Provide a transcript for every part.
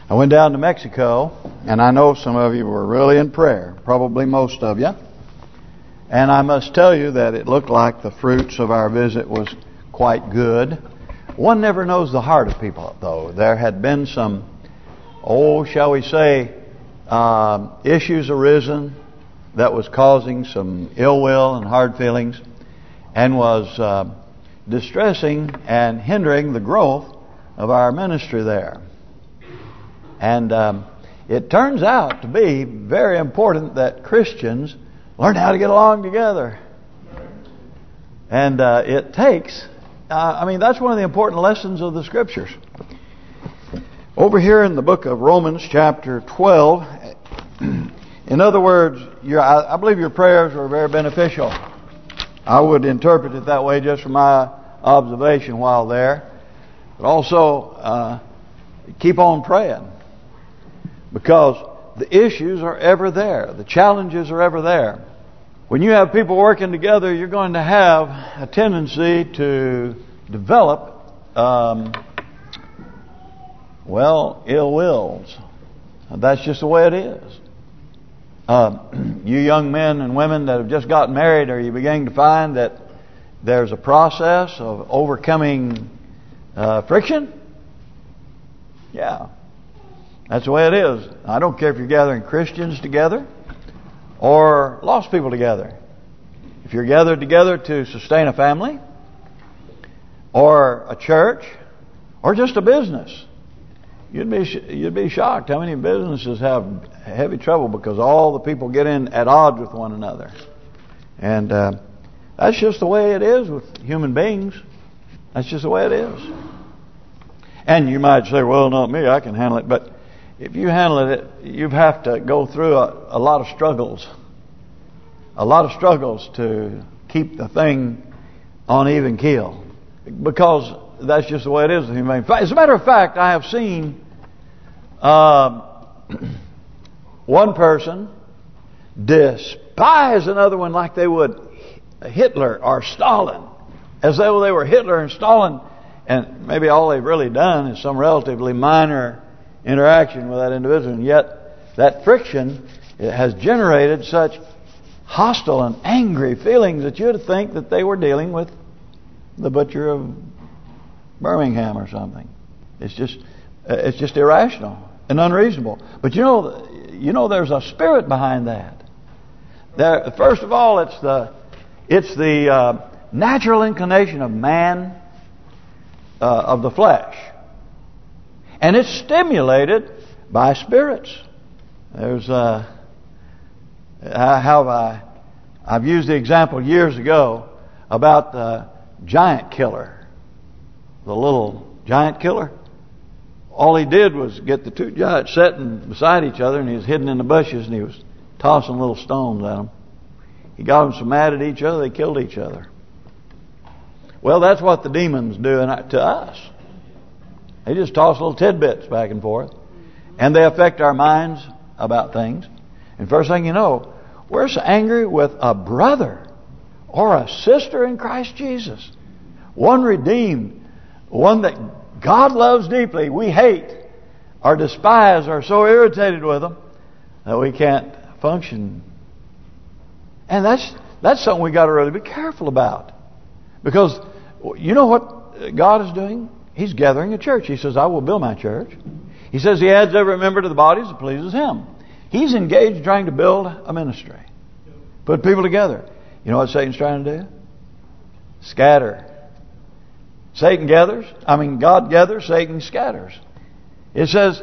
I went down to Mexico, and I know some of you were really in prayer, probably most of you. And I must tell you that it looked like the fruits of our visit was quite good. One never knows the heart of people, though. There had been some, shall we say, issues arisen that was causing some ill will and hard feelings, and was distressing and hindering the growth of our ministry there. And it turns out to be very important that Christians learn how to get along together. And it takes, that's one of the important lessons of the Scriptures. Over here in the book of Romans chapter 12, in other words, I believe your prayers were very beneficial. I would interpret it that way just from my observation while there. But also, keep on praying. Because the issues are ever there. The challenges are ever there. When you have people working together, you're going to have a tendency to develop, ill wills. That's just the way it is. You young men and women that have just gotten married, are you beginning to find that there's a process of overcoming friction? Yeah. That's the way it is. I don't care if you're gathering Christians together or lost people together. If you're gathered together to sustain a family or a church or just a business, you'd be shocked how many businesses have heavy trouble because all the people get in at odds with one another. And that's just the way it is with human beings. That's just the way it is. And you might say, well, not me, I can handle it. But if you handle it, you have to go through a lot of struggles. A lot of struggles to keep the thing on even keel. Because that's just the way it is with human beings. As a matter of fact, I have seen one person despise another one like they would Hitler or Stalin. As though they were Hitler and Stalin. And maybe all they've really done is some relatively minor interaction with that individual, and yet that friction has generated such hostile and angry feelings that you'd think that they were dealing with the butcher of Birmingham or something. It's just irrational and unreasonable. But you know there's a spirit behind that. First of all, it's the natural inclination of man, of the flesh. And it's stimulated by spirits. There's I've used the example years ago about the giant killer, the little giant killer. All he did was get the two giants sitting beside each other, and he was hidden in the bushes, and he was tossing little stones at them. He got them so mad at each other they killed each other. Well, that's what the demons do to us. They just toss little tidbits back and forth. And they affect our minds about things. And first thing you know, we're so angry with a brother or a sister in Christ Jesus. One redeemed. One that God loves deeply. We hate or despise or so irritated with them that we can't function. And that's something we got to really be careful about. Because you know what God is doing? He's gathering a church. He says, I will build my church. He says he adds every member to the body as it pleases him. He's engaged trying to build a ministry. Put people together. You know what Satan's trying to do? Scatter. God gathers, Satan scatters. It says,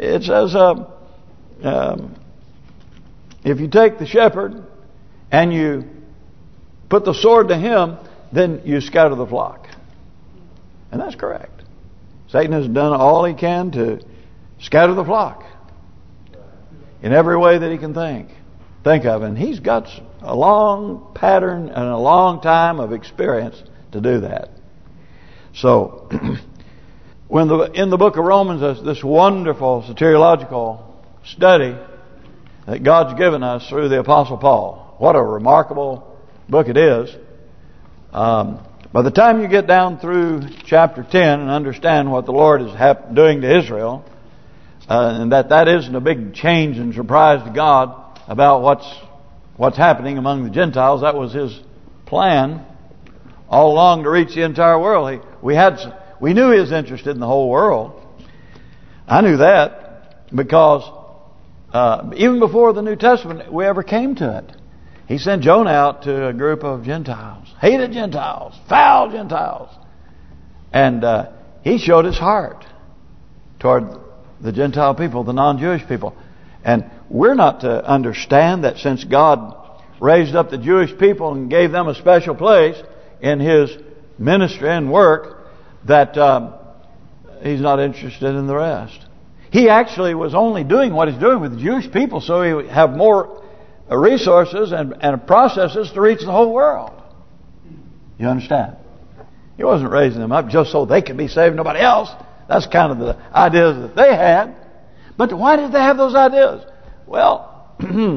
if you take the shepherd and you put the sword to him, then you scatter the flock. And that's correct. Satan has done all he can to scatter the flock in every way that he can think of. And he's got a long pattern and a long time of experience to do that. So, in the book of Romans, there's this wonderful soteriological study that God's given us through the Apostle Paul. What a remarkable book it is. By the time you get down through chapter 10 and understand what the Lord is doing to Israel, and that isn't a big change and surprise to God about what's happening among the Gentiles. That was His plan all along to reach the entire world. We knew He was interested in the whole world. I knew that because even before the New Testament we ever came to it, He sent Jonah out to a group of Gentiles, hated Gentiles, foul Gentiles. And He showed His heart toward the Gentile people, the non-Jewish people. And we're not to understand that since God raised up the Jewish people and gave them a special place in His ministry and work, that He's not interested in the rest. He actually was only doing what He's doing with the Jewish people so He would have more resources and processes to reach the whole world. You understand? He wasn't raising them up just so they could be saved, nobody else. That's kind of the ideas that they had. But why did they have those ideas? Well,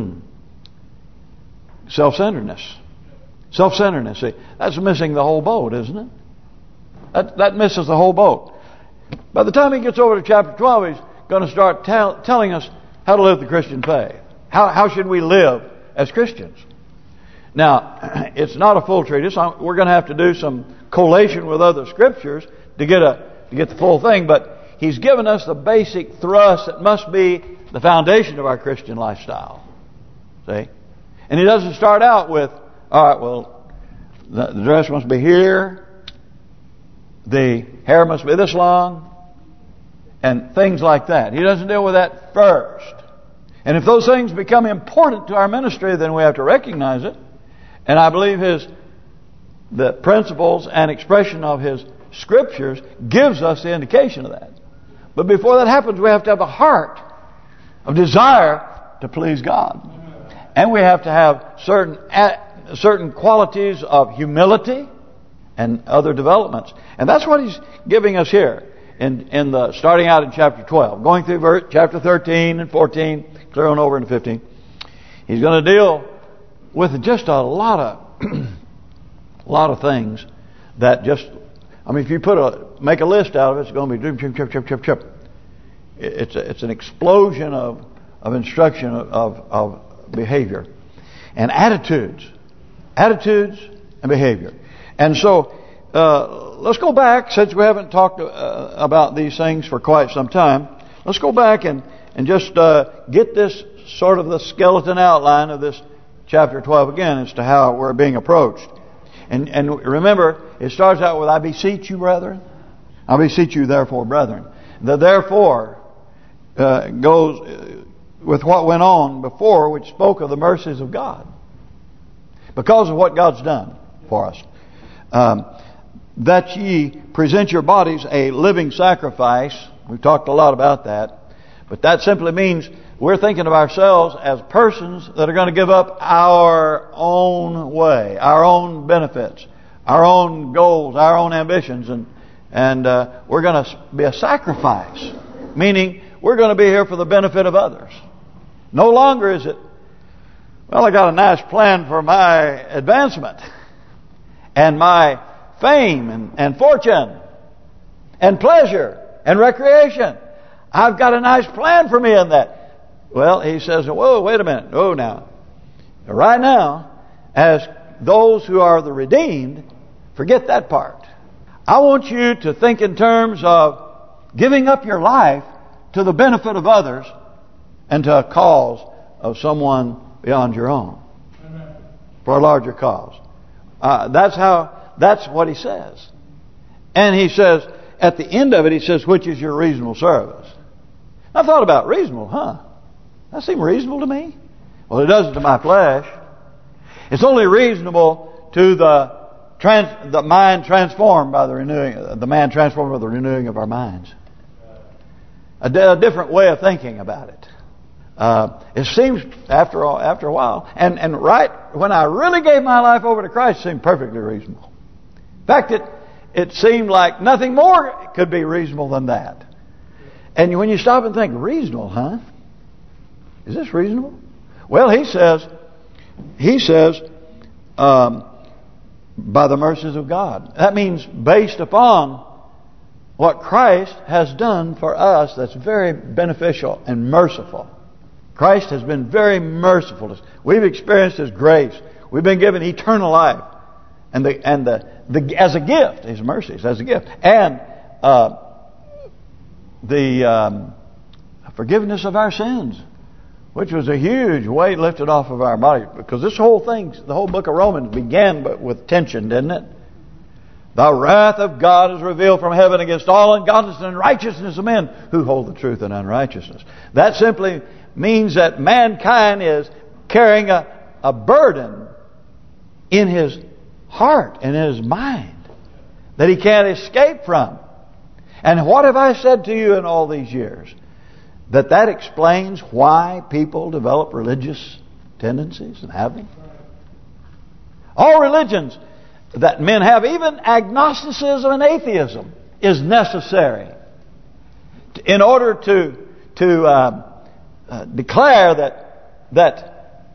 self-centeredness. Self-centeredness. See, that's missing the whole boat, isn't it? That misses the whole boat. By the time he gets over to chapter 12, he's going to start telling us how to live the Christian faith. How should we live as Christians? Now, it's not a full treatise. We're going to have to do some collation with other scriptures to get the full thing. But he's given us the basic thrust that must be the foundation of our Christian lifestyle. See? And he doesn't start out with, all right, well, the dress must be here, the hair must be this long, and things like that. He doesn't deal with that first. And if those things become important to our ministry, then we have to recognize it. And I believe the principles and expression of his scriptures gives us the indication of that. But before that happens, we have to have a heart of desire to please God. And we have to have certain qualities of humility and other developments. And that's what he's giving us here in the starting out in chapter 12, going through chapter 13 and 14, clear on over into 15. He's going to deal with just a lot of things that just, I mean, if you make a list out of it, it's going to be chip. It's an explosion of instruction of behavior and attitudes and behavior. And so let's go back, since we haven't talked about these things for quite some time. Let's go back and just get this sort of the skeleton outline of this chapter 12 again as to how we're being approached. And remember, it starts out with, I beseech you, brethren. I beseech you, therefore, brethren. The therefore goes with what went on before, which spoke of the mercies of God. Because of what God's done for us. That ye present your bodies a living sacrifice. We've talked a lot about that. But that simply means we're thinking of ourselves as persons that are going to give up our own way, our own benefits, our own goals, our own ambitions, and we're going to be a sacrifice. Meaning we're going to be here for the benefit of others. No longer is it, well, I got a nice plan for my advancement and my fame and fortune and pleasure and recreation. I've got a nice plan for me in that. Well, he says, whoa, wait a minute. Oh, now. Right now, as those who are the redeemed, forget that part. I want you to think in terms of giving up your life to the benefit of others and to a cause of someone beyond your own. Amen. For a larger cause. That's what he says. And he says, at the end of it, he says, which is your reasonable service. I thought about reasonable, That seemed reasonable to me. Well, it doesn't to my flesh. It's only reasonable to the mind transformed by the renewing, the man transformed by the renewing of our minds. A different way of thinking about it. It seems after a while, and right when I really gave my life over to Christ, it seemed perfectly reasonable. In fact, it seemed like nothing more could be reasonable than that. And when you stop and think, reasonable, is this reasonable? Well, he says, by the mercies of God. That means based upon what Christ has done for us that's very beneficial and merciful. Christ has been very merciful to us. We've experienced His grace. We've been given eternal life, and as a gift, His mercies as a gift, and the forgiveness of our sins, which was a huge weight lifted off of our body. Because this whole thing, the whole book of Romans began with tension, didn't it? The wrath of God is revealed from heaven against all ungodliness and unrighteousness of men who hold the truth in unrighteousness. That simply means that mankind is carrying a burden in his heart and in his mind that he can't escape from. And what have I said to you in all these years? That explains why people develop religious tendencies and have them. All religions that men have, even agnosticism and atheism, is necessary in order to declare that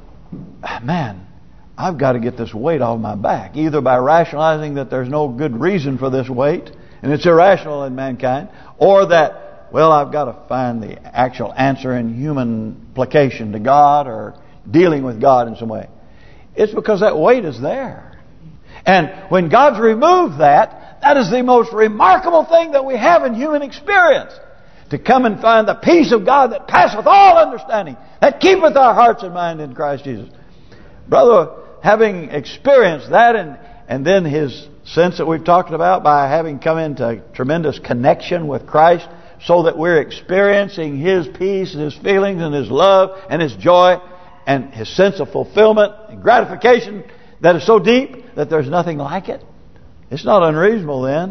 man, I've got to get this weight off my back, either by rationalizing that there's no good reason for this weight and it's irrational in mankind, or that, well, I've got to find the actual answer in human placation to God or dealing with God in some way. It's because that weight is there. And when God's removed that is the most remarkable thing that we have in human experience. To come and find the peace of God that passeth all understanding, that keepeth our hearts and mind in Christ Jesus. Brother, having experienced that and then His sense that we've talked about by having come into tremendous connection with Christ, so that we're experiencing His peace and His feelings and His love and His joy and His sense of fulfillment and gratification that is so deep that there's nothing like it. It's not unreasonable then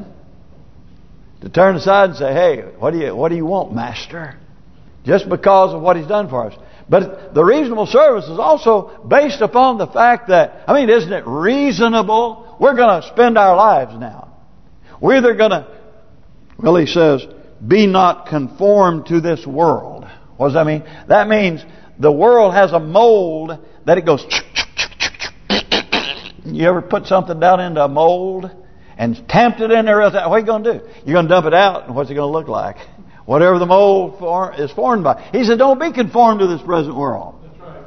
to turn aside and say, hey, what do you want, Master? Just because of what He's done for us. But the reasonable service is also based upon the fact that, isn't it reasonable? We're going to spend our lives now. We're either going to, He says, be not conformed to this world. What does that mean? That means the world has a mold that it goes. You ever put something down into a mold and tamped it in there? What are you going to do? You're going to dump it out, and what's it going to look like? Whatever the mold is formed by. He said, don't be conformed to this present world. That's right.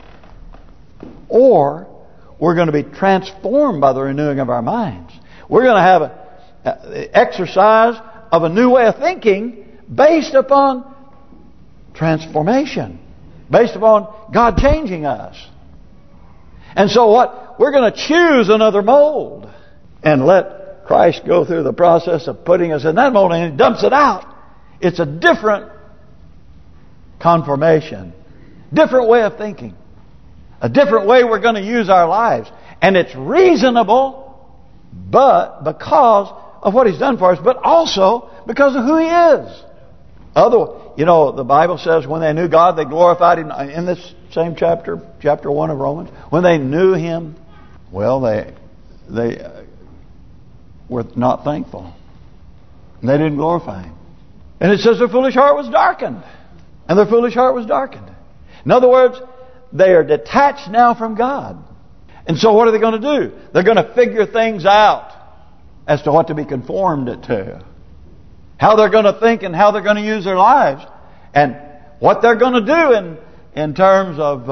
Or we're going to be transformed by the renewing of our minds. We're going to have an exercise of a new way of thinking based upon transformation, based upon God changing us. And so we're going to choose another mold and let Christ go through the process of putting us in that mold, and He dumps it out. It's a different conformation, different way of thinking, a different way we're going to use our lives. And it's reasonable, but because of what He's done for us, but also because of who He is. The Bible says when they knew God, they glorified Him. In this same chapter 1 of Romans, when they knew Him, well, they were not thankful. They didn't glorify Him. And it says their foolish heart was darkened. And their foolish heart was darkened. In other words, they are detached now from God. And so what are they going to do? They're going to figure things out as to what to be conformed to. How they're going to think and how they're going to use their lives. And what they're going to do in terms of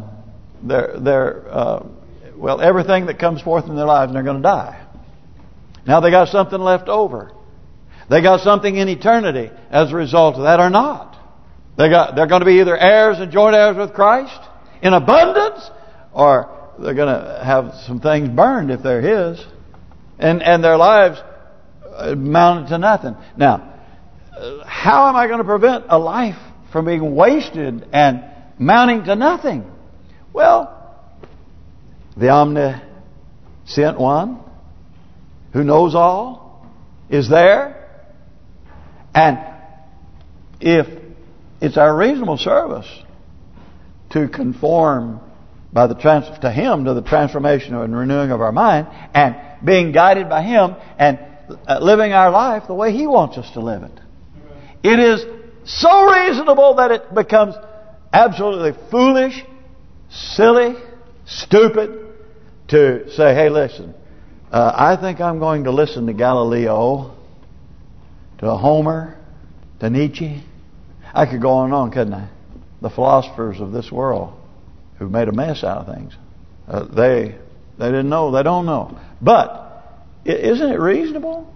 everything that comes forth in their lives, and they're going to die. Now they got something left over. They got something in eternity as a result of that or not. They're going to be either heirs and joint heirs with Christ in abundance, or they're going to have some things burned if they're His, and their lives amounted to nothing. Now, how am I going to prevent a life from being wasted and amounting to nothing? Well, the omniscient one, who knows all, is there. And if it's our reasonable service to conform to Him, to the transformation and renewing of our mind, and being guided by Him, and living our life the way He wants us to live it. It is so reasonable that it becomes absolutely foolish, silly, stupid to say, hey, listen, I think I'm going to listen to Galileo to Homer, to Nietzsche. I could go on and on, couldn't I? The philosophers of this world who've made a mess out of things. They didn't know. They don't know. But isn't it reasonable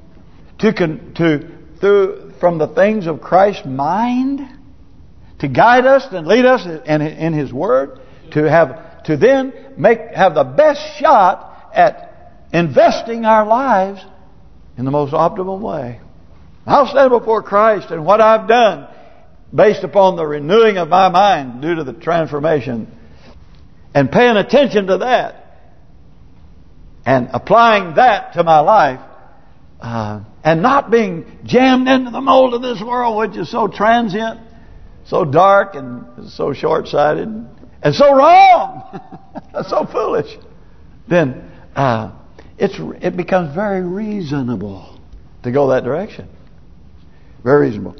to from the things of Christ's mind to guide us and lead us in His Word to have the best shot at investing our lives in the most optimal way? I'll stand before Christ and what I've done based upon the renewing of my mind due to the transformation, and paying attention to that and applying that to my life, and not being jammed into the mold of this world, which is so transient, so dark, and so short-sighted, and so wrong, so foolish. Then it becomes very reasonable to go that direction. Very reasonable.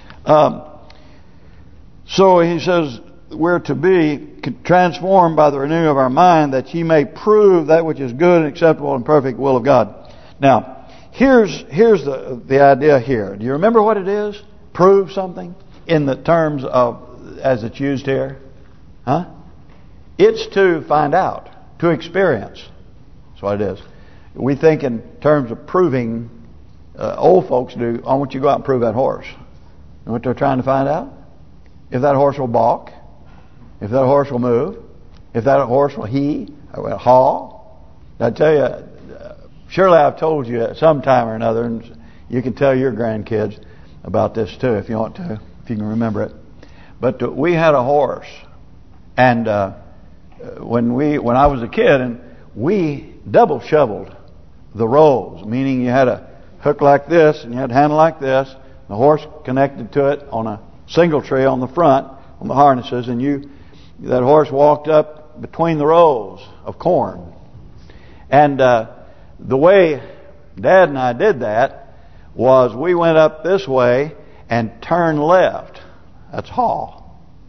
So he says we're to be transformed by the renewing of our mind, that ye may prove that which is good and acceptable and perfect will of God. Now, here's the idea here. Do you remember what it is? Prove something in the terms of as it's used here, huh? It's to find out, to experience. That's what it is. We think in terms of proving. Old folks do. I want you to go out and prove that horse. And what they're trying to find out? If that horse will balk, if that horse will move, if that horse will haw. I tell you, surely I've told you at some time or another, and you can tell your grandkids about this too if you want to, if you can remember it. But we had a horse, and when I was a kid, and we double shoveled the rows, meaning you had a hook like this and you had a handle like this, the horse connected to it on a single tree on the front on the harnesses, and that horse walked up between the rows of corn. And the way Dad and I did that was we went up this way and turned left. That's haw.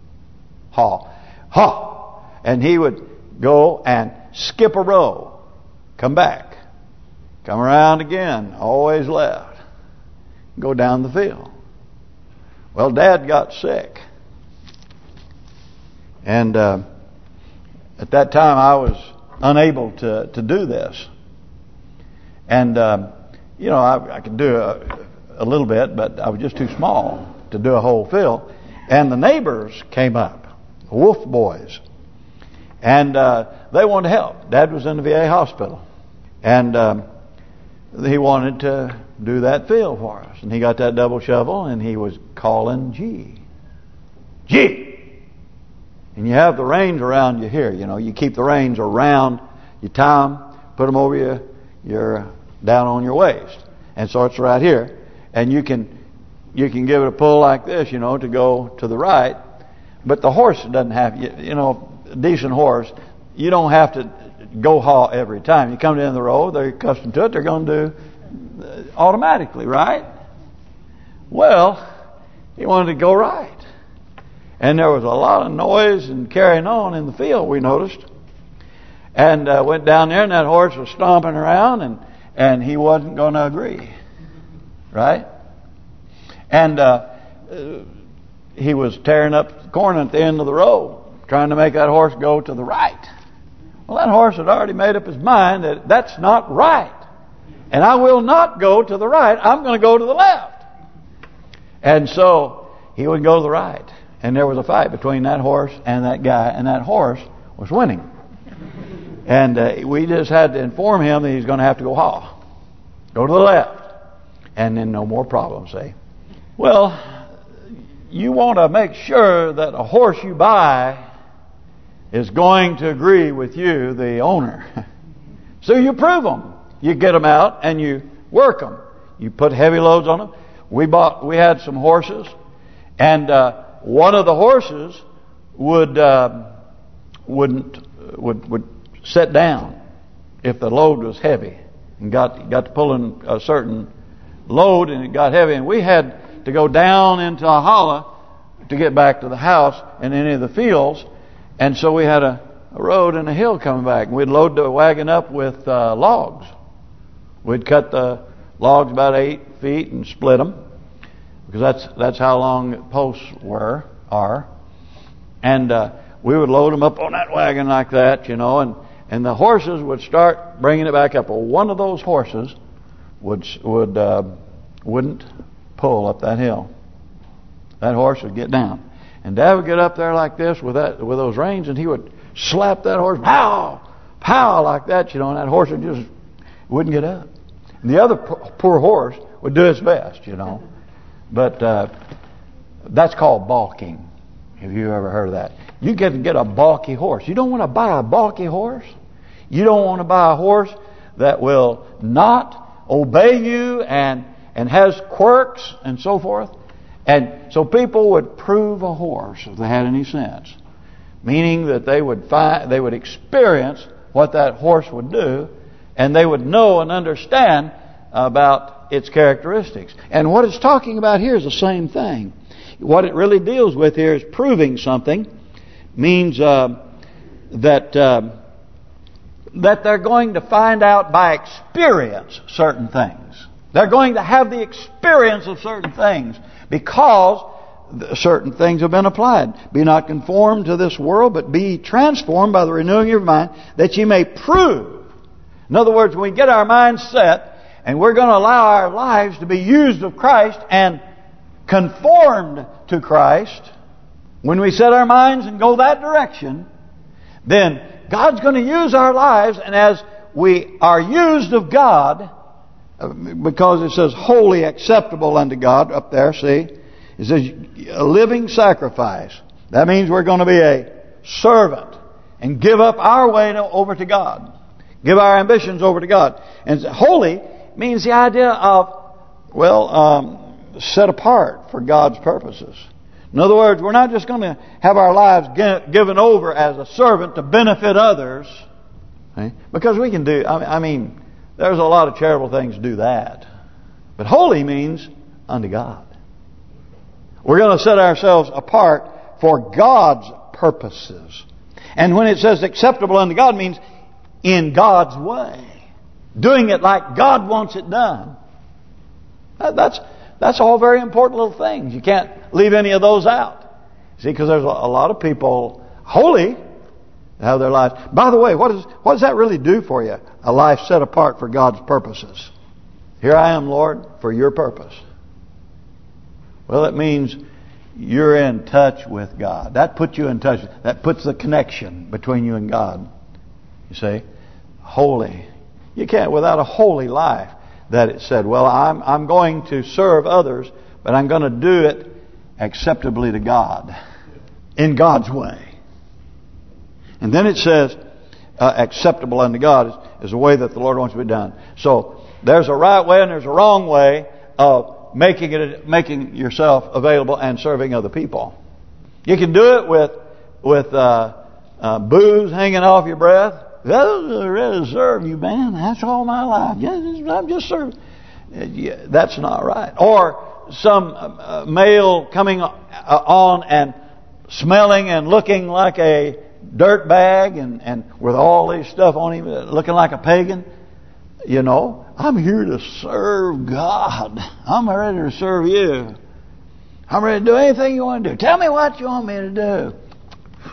And he would go and skip a row, come back, come around again, always left, go down the field. Well, Dad got sick. And at that time I was unable to do this. And, I could do a little bit, but I was just too small to do a whole field. And the neighbors came up, the Wolf boys. And they wanted to help. Dad was in the VA hospital. And he wanted to do that field for us. And he got that double shovel and he was calling G. And you have the reins around you here. You keep the reins around, you tie them, put them over your down on your waist. And so it's right here. And you can give it a pull like this, to go to the right. But the horse doesn't have, a decent horse, you don't have to go haul every time. You come to the end of the road, they're accustomed to it, they're going to do automatically, right? Well, he wanted to go right. And there was a lot of noise and carrying on in the field, we noticed. And went down there and that horse was stomping around and he wasn't going to agree. Right? And he was tearing up the corn at the end of the road, trying to make that horse go to the right. Well, that horse had already made up his mind that that's not right. And I will not go to the right. I'm going to go to the left. And so he would go to the right. And there was a fight between that horse and that guy. And that horse was winning. And we just had to inform him that he's going to have to go haw. Go to the left. And then no more problems, see. Well, you want to make sure that a horse you buy is going to agree with you, the owner. So you prove them. You get them out and you work them. You put heavy loads on them. We had some horses, and one of the horses would sit down if the load was heavy, and got to pulling a certain load and it got heavy, and we had to go down into a hollow to get back to the house and any of the fields. And so we had a road and a hill coming back. And we'd load the wagon up with logs. We'd cut the logs about 8 feet and split them. because that's how long posts are. And we would load them up on that wagon like that, and the horses would start bringing it back up. Well, one of those horses wouldn't pull up that hill. That horse would get down, and Dad would get up there like this with those reins, and he would slap that horse, pow, pow, like that, and that horse wouldn't get up. And the other poor horse would do its best, but that's called balking. Have you ever heard of that? You get a balky horse. You don't want to buy a balky horse. You don't want to buy a horse that will not obey you and has quirks and so forth. And so people would prove a horse if they had any sense, meaning that they would experience what that horse would do, and they would know and understand about its characteristics. And what it's talking about here is the same thing. What it really deals with here is proving something. Means that they're going to find out by experience certain things. They're going to have the experience of certain things because certain things have been applied. Be not conformed to this world, but be transformed by the renewing of your mind, that ye may prove. In other words, when we get our minds set and we're going to allow our lives to be used of Christ and conformed to Christ, when we set our minds and go that direction, then God's going to use our lives, and as we are used of God, because it says holy, acceptable unto God up there, see? It says a living sacrifice. That means we're going to be a servant and give up our way over to God. Give our ambitions over to God. And holy means the idea of, set apart for God's purposes. In other words, we're not just going to have our lives given over as a servant to benefit others. Because we can do, there's a lot of charitable things to do that. But holy means unto God. We're going to set ourselves apart for God's purposes. And when it says acceptable unto God, means in God's way. Doing it like God wants it done. That's all very important little things. You can't leave any of those out. See, because there's a lot of people holy have their lives. By the way, what does that really do for you? A life set apart for God's purposes. Here I am, Lord, for your purpose. Well, it means you're in touch with God. That puts you in touch. That puts the connection between you and God. You see, holy. You can't, without a holy life, that it said, well, I'm going to serve others, but I'm going to do it acceptably to God, in God's way. And then it says, acceptable unto God is the way that the Lord wants to be done. So there's a right way and there's a wrong way of making yourself available and serving other people. You can do it with booze hanging off your breath. I'll really serve you, man. That's all my life. I'm just serving. That's not right. Or some male coming on and smelling and looking like a dirt bag and with all this stuff on him, looking like a pagan. I'm here to serve God. I'm ready to serve you. I'm ready to do anything you want to do. Tell me what you want me to do.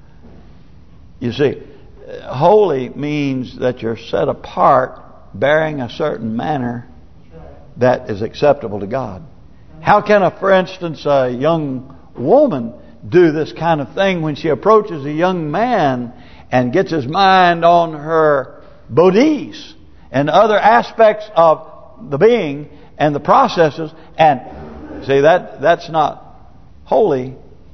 You see, holy means that you're set apart, bearing a certain manner that is acceptable to God. How can, for instance, a young woman do this kind of thing when she approaches a young man and gets his mind on her bodice and other aspects of the being and the processes, and see that's not holy,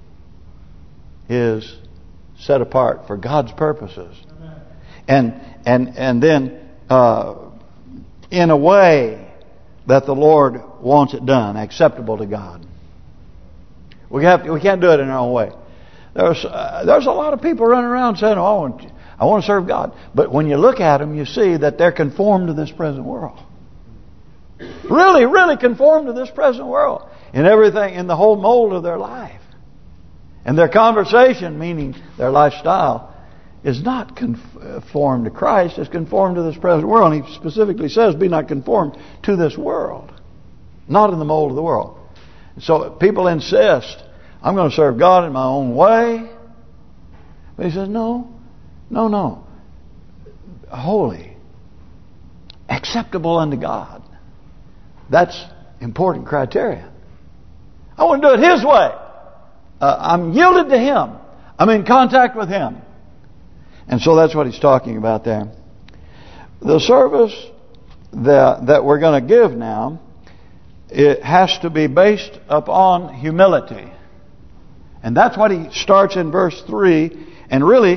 is set apart for God's purposes. And then in a way that the Lord wants it done, acceptable to God. We can't do it in our own way. There's a lot of people running around saying, "Oh, I want to serve God," but when you look at them, you see that they're conformed to this present world. Really, really conformed to this present world in everything, in the whole mold of their life. And their conversation, meaning their lifestyle, is not conformed to Christ. It's conformed to this present world. And he specifically says, "Be not conformed to this world," not in the mold of the world. So people insist, I'm going to serve God in my own way. But he says, no. Holy. Acceptable unto God. That's important criteria. I want to do it His way. I'm yielded to Him. I'm in contact with Him. And so that's what he's talking about there. The service that we're going to give now, it has to be based upon humility. And that's what he starts in verse 3. And really,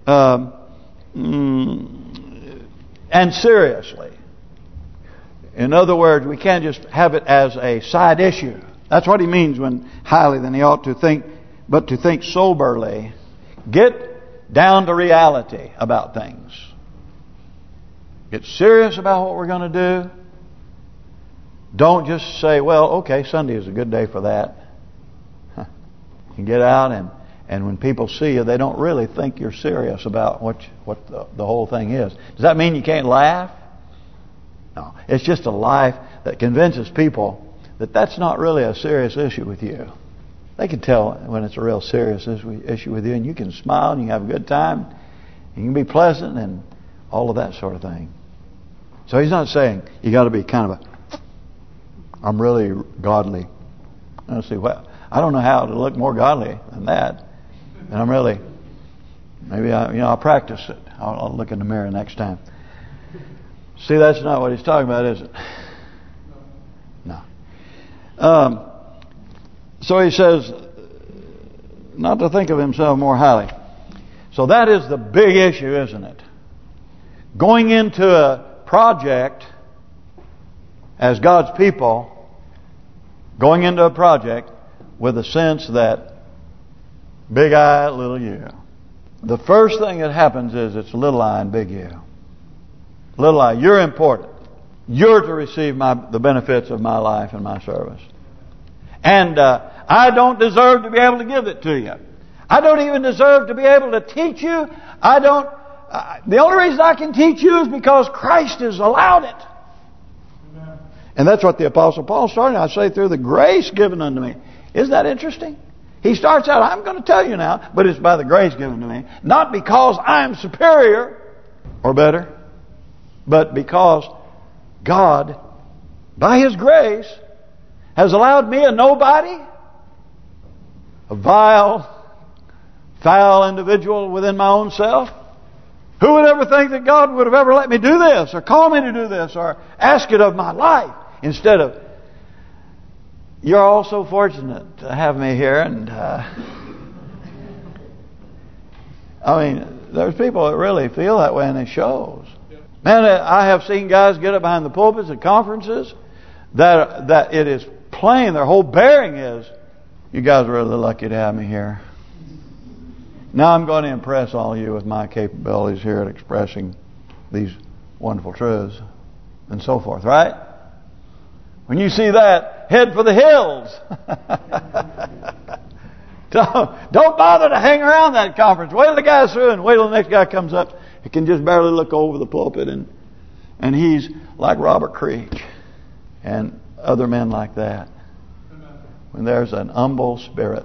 and seriously. In other words, we can't just have it as a side issue. That's what he means when highly than he ought to think, but to think soberly. Get down to reality about things. Get serious about what we're going to do. Don't just say, well, okay, Sunday is a good day for that. You get out and when people see you, they don't really think you're serious about what the whole thing is. Does that mean you can't laugh? No. It's just a life that convinces people that that's not really a serious issue with you. They can tell when it's a real serious issue with you, and you can smile and you can have a good time. You can be pleasant and all of that sort of thing. So he's not saying you got to be kind of I'm really godly. Let's see, well, I don't know how to look more godly than that. And I'm really, maybe I'll practice it. I'll look in the mirror next time. See, that's not what he's talking about, is it? No. So he says, not to think of himself more highly. So that is the big issue, isn't it? Going into a project as God's people, going into a project with a sense that big I, little you. The first thing that happens is it's little I and big you. Little I, you're important. You're to receive the benefits of my life and my service. And I don't deserve to be able to give it to you. I don't even deserve to be able to teach you. The only reason I can teach you is because Christ has allowed it. Amen. And that's what the Apostle Paul started. I say, through the grace given unto me. Isn't that interesting? He starts out, I'm going to tell you now, but it's by the grace given to me. Not because I'm superior or better, but because God, by His grace, has allowed me, a nobody, a vile, foul individual within my own self. Who would ever think that God would have ever let me do this, or call me to do this, or ask it of my life, instead of, you're all so fortunate to have me here. And there's people that really feel that way, and it shows. Man, I have seen guys get up behind the pulpits at conferences that it is plain, their whole bearing is, you guys are really lucky to have me here. Now I'm going to impress all of you with my capabilities here at expressing these wonderful truths and so forth, right? When you see that, head for the hills. Don't bother to hang around that conference. Wait till the guy's through and wait till the next guy comes up. He can just barely look over the pulpit, and he's like Robert Creech and other men like that. When there's an humble spirit.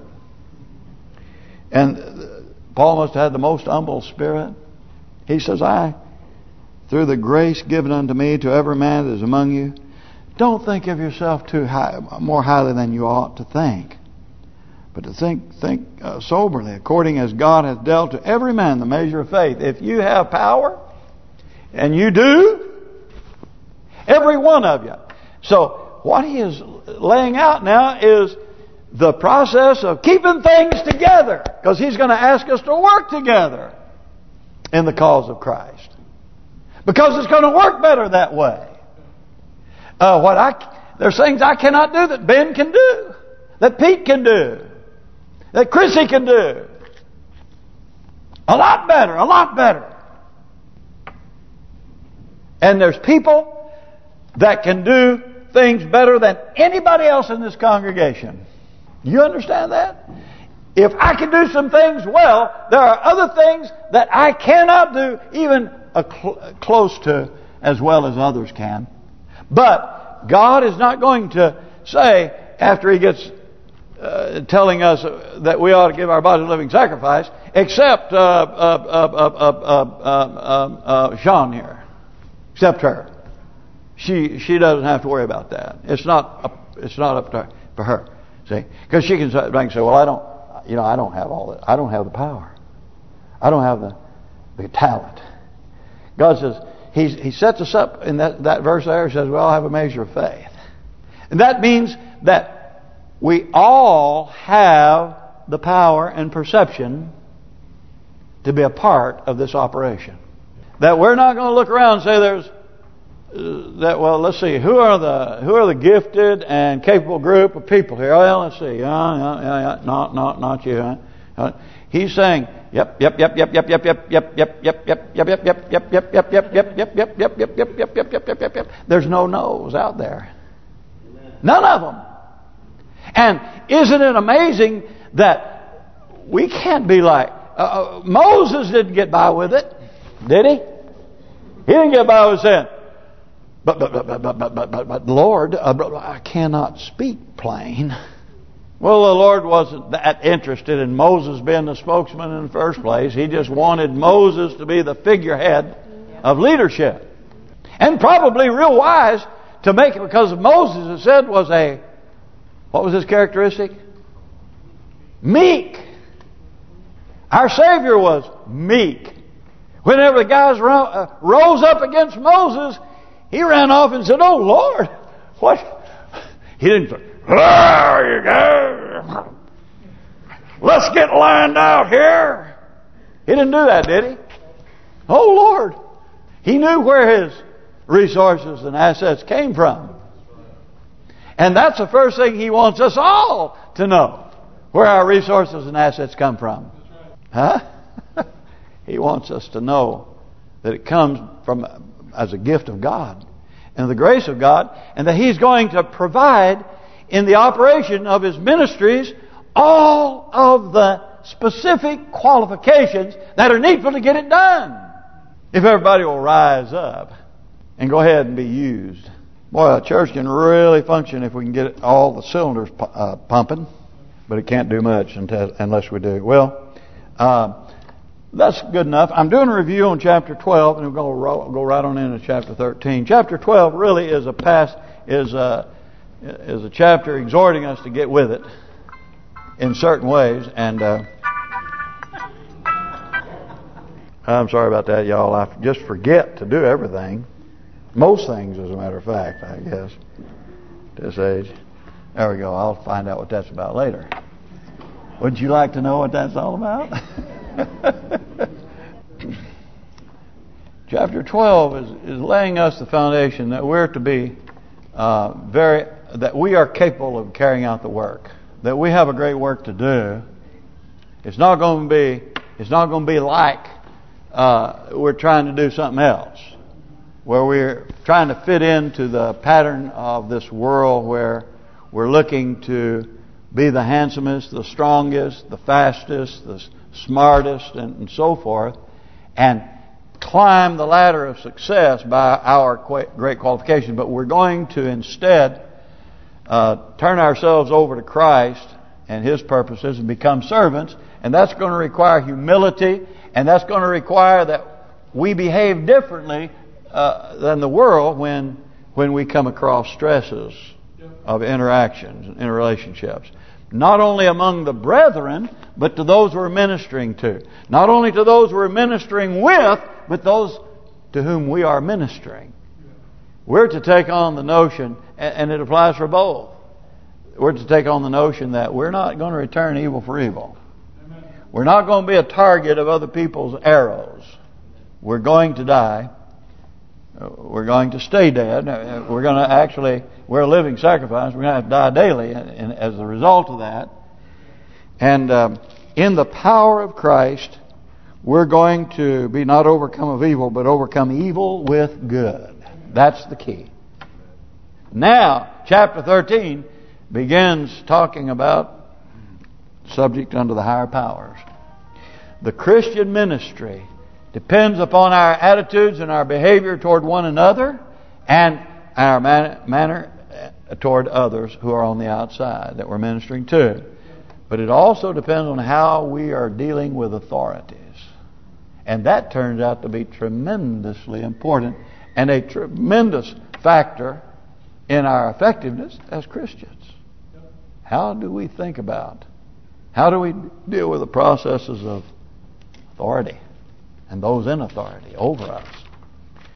And Paul must have had the most humble spirit. He says, through the grace given unto me to every man that is among you, don't think of yourself too high, more highly than you ought to think, but to think soberly, according as God hath dealt to every man the measure of faith. If you have power, and you do, every one of you. So what he is laying out now is the process of keeping things together, because he's going to ask us to work together in the cause of Christ, because it's going to work better that way. There's things I cannot do that Ben can do, that Pete can do, that Chrissy can do. A lot better. And there's people that can do things better than anybody else in this congregation. You understand that? If I can do some things well, there are other things that I cannot do even close to as well as others can. But God is not going to say, after he gets telling us that we ought to give our body a living sacrifice, except Sean here, except her. She doesn't have to worry about that. It's not up to her, for her. See, because she can say, well, I don't have all that. I don't have the power. I don't have the talent. God says, He sets us up in that verse there. He says, well, I have a measure of faith. And that means that we all have the power and perception to be a part of this operation. That we're not going to look around and say well, let's see, who are the gifted and capable group of people here? Well, let's see, not you. He's saying, yep. There's no no's out there. None of them. And isn't it amazing that we can't be like Moses didn't get by with it, did he? He didn't get by with saying, but Lord, I cannot speak plain. Well, the Lord wasn't that interested in Moses being the spokesman in the first place. He just wanted Moses to be the figurehead of leadership. And probably real wise to make it, because Moses, it said, was what was his characteristic? Meek. Our Savior was meek. Whenever the guys rose up against Moses, he ran off and said, "Oh Lord, what?" He didn't say, "There you go. Let's get lined out here." He didn't do that, did he? Oh Lord. He knew where his resources and assets came from. And that's the first thing He wants us all to know, where our resources and assets come from. Huh? He wants us to know that it comes from as a gift of God and the grace of God, and that He's going to provide in the operation of His ministries all of the specific qualifications that are needful to get it done. If everybody will rise up and go ahead and be used. Boy, a church can really function if we can get all the cylinders pumping, but it can't do much unless we do. Well, that's good enough. I'm doing a review on chapter 12, and we're going to go right on into chapter 13. Chapter 12 really is a chapter exhorting us to get with it in certain ways, and I'm sorry about that, y'all. I just forget to do everything. Most things, as a matter of fact, I guess, at this age. There we go. I'll find out what that's about later. Would you like to know what that's all about? Chapter 12 is laying us the foundation that we're to be that we are capable of carrying out the work. That we have a great work to do. It's not going to be like we're trying to do something else, where we're trying to fit into the pattern of this world, where we're looking to be the handsomest, the strongest, the fastest, the smartest, and so forth, and climb the ladder of success by our great qualification. But we're going to instead turn ourselves over to Christ and His purposes and become servants, and that's going to require humility, and that's going to require that we behave differently than the world when we come across stresses of interactions and interrelationships. Not only among the brethren, but to those we're ministering to. Not only to those we're ministering with, but those to whom we are ministering. We're to take on the notion, and it applies for both. We're to take on the notion that we're not going to return evil for evil. We're not going to be a target of other people's arrows. We're going to die. We're going to stay dead. We're a living sacrifice. We're going to have to die daily as a result of that. And in the power of Christ, we're going to be not overcome of evil, but overcome evil with good. That's the key. Now, chapter 13 begins talking about subject unto the higher powers. The Christian ministry depends upon our attitudes and our behavior toward one another, and our manner toward others who are on the outside that we're ministering to. But it also depends on how we are dealing with authorities. And that turns out to be tremendously important and a tremendous factor in our effectiveness as Christians. How do we think about, how do we deal with the processes of authority and those in authority over us?